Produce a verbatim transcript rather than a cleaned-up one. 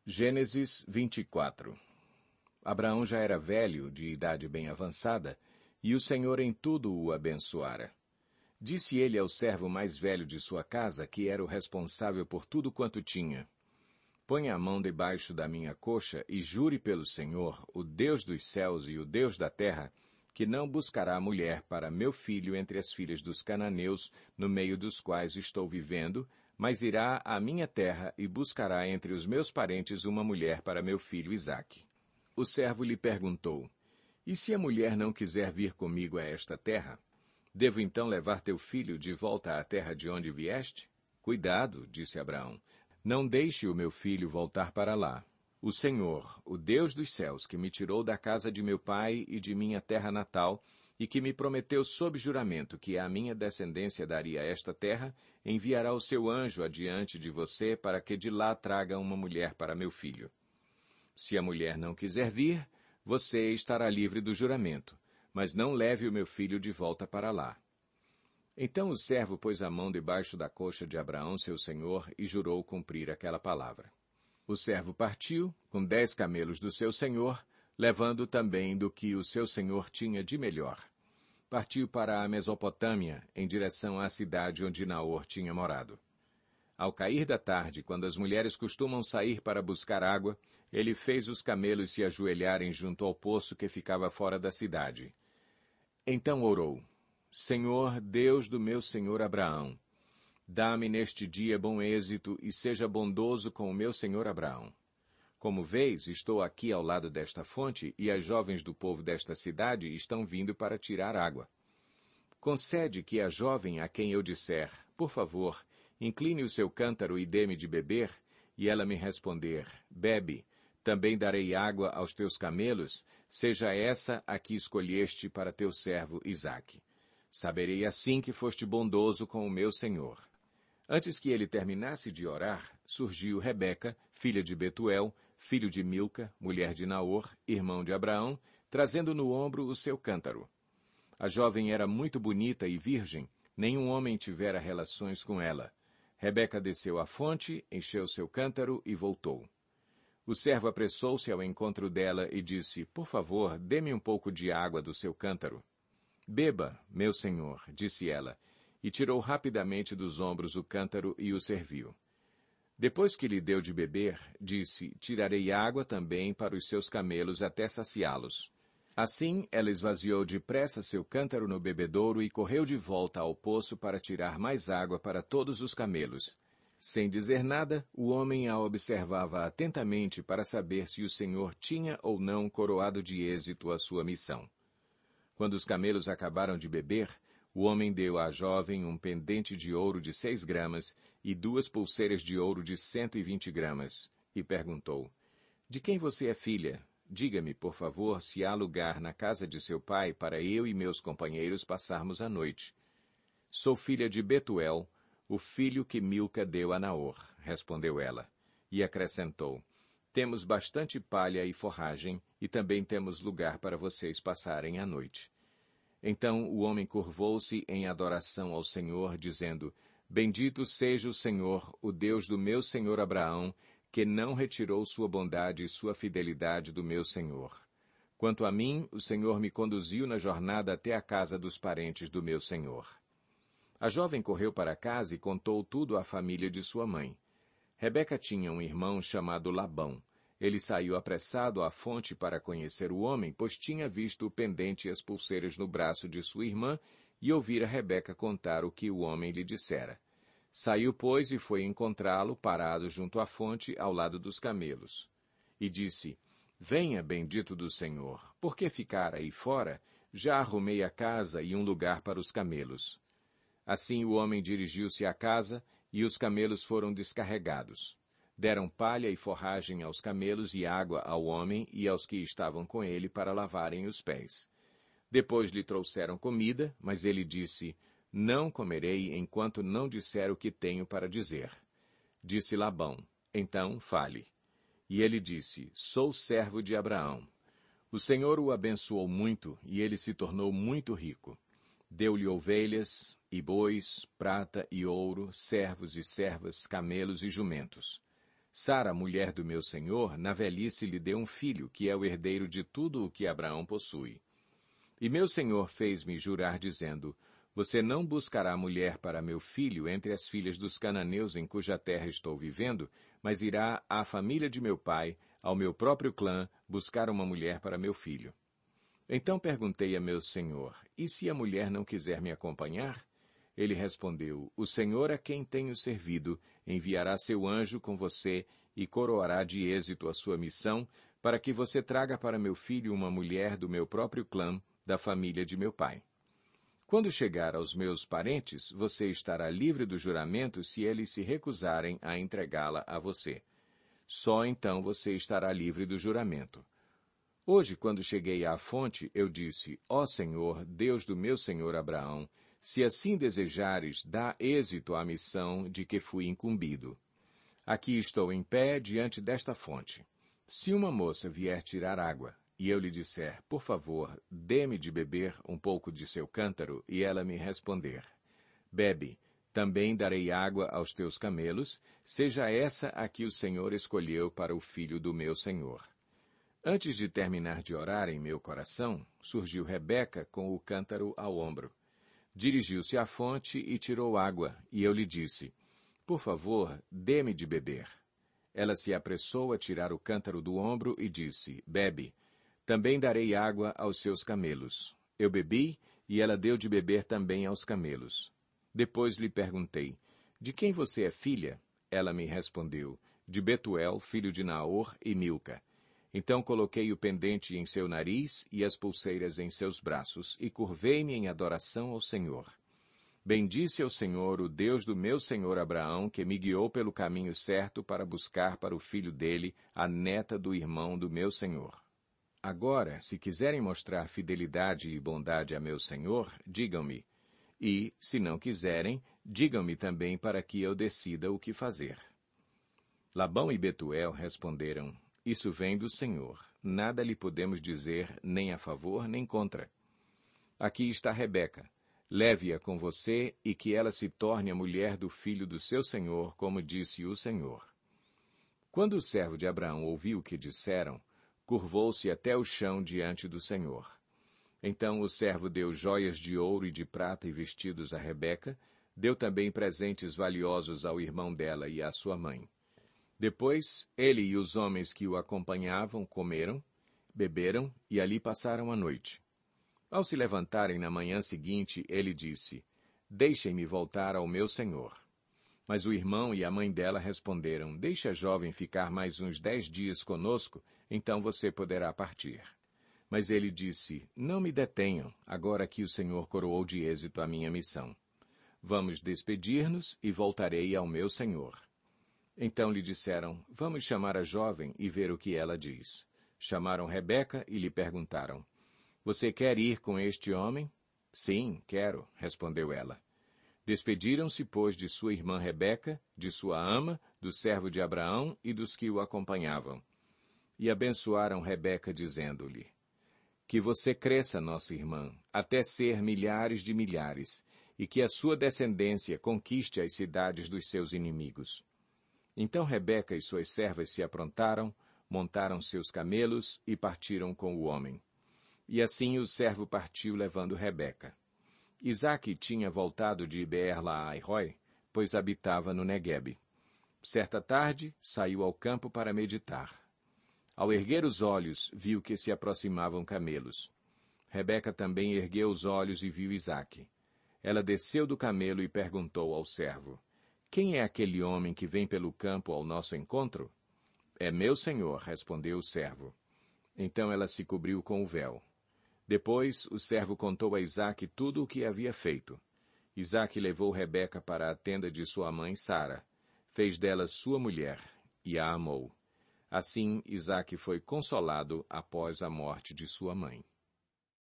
Gênesis vinte e quatro. Abraão já era velho, de idade bem avançada, e o Senhor em tudo o abençoara. Disse ele ao servo mais velho de sua casa, que era o responsável por tudo quanto tinha: Ponha a mão debaixo da minha coxa e jure pelo Senhor, o Deus dos céus e o Deus da terra, que não buscará mulher para meu filho entre as filhas dos cananeus, no meio dos quais estou vivendo, mas irá à minha terra e buscará entre os meus parentes uma mulher para meu filho Isaque. O servo lhe perguntou: E se a mulher não quiser vir comigo a esta terra? Devo então levar teu filho de volta à terra de onde vieste? Cuidado, disse Abraão, não deixe o meu filho voltar para lá. O Senhor, o Deus dos céus, que me tirou da casa de meu pai e de minha terra natal, e que me prometeu sob juramento que à minha descendência daria esta terra, enviará o seu anjo adiante de você para que de lá traga uma mulher para meu filho. Se a mulher não quiser vir, você estará livre do juramento, mas não leve o meu filho de volta para lá. Então o servo pôs a mão debaixo da coxa de Abraão, seu senhor, e jurou cumprir aquela palavra. O servo partiu, com dez camelos do seu senhor, levando também do que o seu senhor tinha de melhor. Partiu para a Mesopotâmia, em direção à cidade onde Naor tinha morado. Ao cair da tarde, quando as mulheres costumam sair para buscar água, ele fez os camelos se ajoelharem junto ao poço que ficava fora da cidade. Então orou: Senhor, Deus do meu senhor Abraão, dá-me neste dia bom êxito e seja bondoso com o meu senhor Abraão. Como vês, estou aqui ao lado desta fonte e as jovens do povo desta cidade estão vindo para tirar água. Concede que a jovem a quem eu disser, por favor, incline o seu cântaro e dê-me de beber, e ela me responder, bebe, também darei água aos teus camelos, seja essa a que escolheste para teu servo Isaque. Saberei assim que foste bondoso com o meu senhor. Antes que ele terminasse de orar, surgiu Rebeca, filha de Betuel, filho de Milca, mulher de Naor, irmão de Abraão, trazendo no ombro o seu cântaro. A jovem era muito bonita e virgem, nenhum homem tivera relações com ela. Rebeca desceu à fonte, encheu seu cântaro e voltou. O servo apressou-se ao encontro dela e disse, por favor, dê-me um pouco de água do seu cântaro. Beba, meu senhor, disse ela, e tirou rapidamente dos ombros o cântaro e o serviu. Depois que lhe deu de beber, disse, tirarei água também para os seus camelos até saciá-los. Assim, ela esvaziou depressa seu cântaro no bebedouro e correu de volta ao poço para tirar mais água para todos os camelos. Sem dizer nada, o homem a observava atentamente para saber se o Senhor tinha ou não coroado de êxito a sua missão. Quando os camelos acabaram de beber, o homem deu à jovem um pendente de ouro de seis gramas e duas pulseiras de ouro de cento e vinte gramas, e perguntou, de quem você é filha? Diga-me, por favor, se há lugar na casa de seu pai para eu e meus companheiros passarmos a noite. Sou filha de Betuel, o filho que Milca deu a Naor, respondeu ela, e acrescentou, temos bastante palha e forragem, e também temos lugar para vocês passarem a noite. Então o homem curvou-se em adoração ao Senhor, dizendo, bendito seja o Senhor, o Deus do meu senhor Abraão, que não retirou sua bondade e sua fidelidade do meu senhor. Quanto a mim, o Senhor me conduziu na jornada até a casa dos parentes do meu senhor. A jovem correu para casa e contou tudo à família de sua mãe. Rebeca tinha um irmão chamado Labão. Ele saiu apressado à fonte para conhecer o homem, pois tinha visto o pendente e as pulseiras no braço de sua irmã e ouvira Rebeca contar o que o homem lhe dissera. Saiu, pois, e foi encontrá-lo parado junto à fonte, ao lado dos camelos. E disse, venha, bendito do Senhor, por que ficar aí fora? Já arrumei a casa e um lugar para os camelos. Assim o homem dirigiu-se à casa, e os camelos foram descarregados. Deram palha e forragem aos camelos e água ao homem e aos que estavam com ele para lavarem os pés. Depois lhe trouxeram comida, mas ele disse, não comerei enquanto não disser o que tenho para dizer. Disse Labão, então fale. E ele disse, sou servo de Abraão. O Senhor o abençoou muito, e ele se tornou muito rico. Deu-lhe ovelhas, e bois, prata e ouro, servos e servas, camelos e jumentos. Sara, mulher do meu senhor, na velhice lhe deu um filho, que é o herdeiro de tudo o que Abraão possui. E meu senhor fez-me jurar, dizendo, você não buscará mulher para meu filho entre as filhas dos cananeus em cuja terra estou vivendo, mas irá à família de meu pai, ao meu próprio clã, buscar uma mulher para meu filho. Então perguntei a meu senhor, e se a mulher não quiser me acompanhar? Ele respondeu, o Senhor a quem tenho servido enviará seu anjo com você e coroará de êxito a sua missão, para que você traga para meu filho uma mulher do meu próprio clã, da família de meu pai. Quando chegar aos meus parentes, você estará livre do juramento se eles se recusarem a entregá-la a você. Só então você estará livre do juramento. Hoje, quando cheguei à fonte, eu disse, ó Senhor, Deus do meu senhor Abraão, se assim desejares, dá êxito à missão de que fui incumbido. Aqui estou em pé diante desta fonte. Se uma moça vier tirar água, e eu lhe disser, por favor, dê-me de beber um pouco de seu cântaro, e ela me responder, bebe, também darei água aos teus camelos, seja essa a que o Senhor escolheu para o filho do meu senhor. Antes de terminar de orar em meu coração, surgiu Rebeca com o cântaro ao ombro. Dirigiu-se à fonte e tirou água, e eu lhe disse, por favor, dê-me de beber. Ela se apressou a tirar o cântaro do ombro e disse, bebe, também darei água aos seus camelos. Eu bebi, e ela deu de beber também aos camelos. Depois lhe perguntei, de quem você é filha? Ela me respondeu, de Betuel, filho de Naor e Milca. Então coloquei o pendente em seu nariz e as pulseiras em seus braços, e curvei-me em adoração ao Senhor. Bendisse ao Senhor, o Deus do meu senhor Abraão, que me guiou pelo caminho certo para buscar para o filho dele a neta do irmão do meu senhor. Agora, se quiserem mostrar fidelidade e bondade a meu senhor, digam-me. E, se não quiserem, digam-me também para que eu decida o que fazer. Labão e Betuel responderam, isso vem do Senhor. Nada lhe podemos dizer, nem a favor, nem contra. Aqui está Rebeca. Leve-a com você e que ela se torne a mulher do filho do seu senhor, como disse o Senhor. Quando o servo de Abraão ouviu o que disseram, curvou-se até o chão diante do Senhor. Então o servo deu joias de ouro e de prata e vestidos a Rebeca, deu também presentes valiosos ao irmão dela e à sua mãe. Depois, ele e os homens que o acompanhavam comeram, beberam e ali passaram a noite. Ao se levantarem na manhã seguinte, ele disse, deixem-me voltar ao meu senhor. Mas o irmão e a mãe dela responderam, deixe a jovem ficar mais uns dez dias conosco, então você poderá partir. Mas ele disse, não me detenham, agora que o Senhor coroou de êxito a minha missão. Vamos despedir-nos e voltarei ao meu senhor. Então lhe disseram, vamos chamar a jovem e ver o que ela diz. Chamaram Rebeca e lhe perguntaram, você quer ir com este homem? Sim, quero, respondeu ela. Despediram-se, pois, de sua irmã Rebeca, de sua ama, do servo de Abraão e dos que o acompanhavam. E abençoaram Rebeca, dizendo-lhe, que você cresça, nossa irmã, até ser milhares de milhares, e que a sua descendência conquiste as cidades dos seus inimigos. Então Rebeca e suas servas se aprontaram, montaram seus camelos e partiram com o homem. E assim o servo partiu levando Rebeca. Isaque tinha voltado de Beer-la-ai-roi, pois habitava no Neguebe. Certa tarde, saiu ao campo para meditar. Ao erguer os olhos, viu que se aproximavam camelos. Rebeca também ergueu os olhos e viu Isaque. Ela desceu do camelo e perguntou ao servo, quem é aquele homem que vem pelo campo ao nosso encontro? É meu senhor, respondeu o servo. Então ela se cobriu com o véu. Depois, o servo contou a Isaque tudo o que havia feito. Isaque levou Rebeca para a tenda de sua mãe Sara, fez dela sua mulher, e a amou. Assim, Isaque foi consolado após a morte de sua mãe.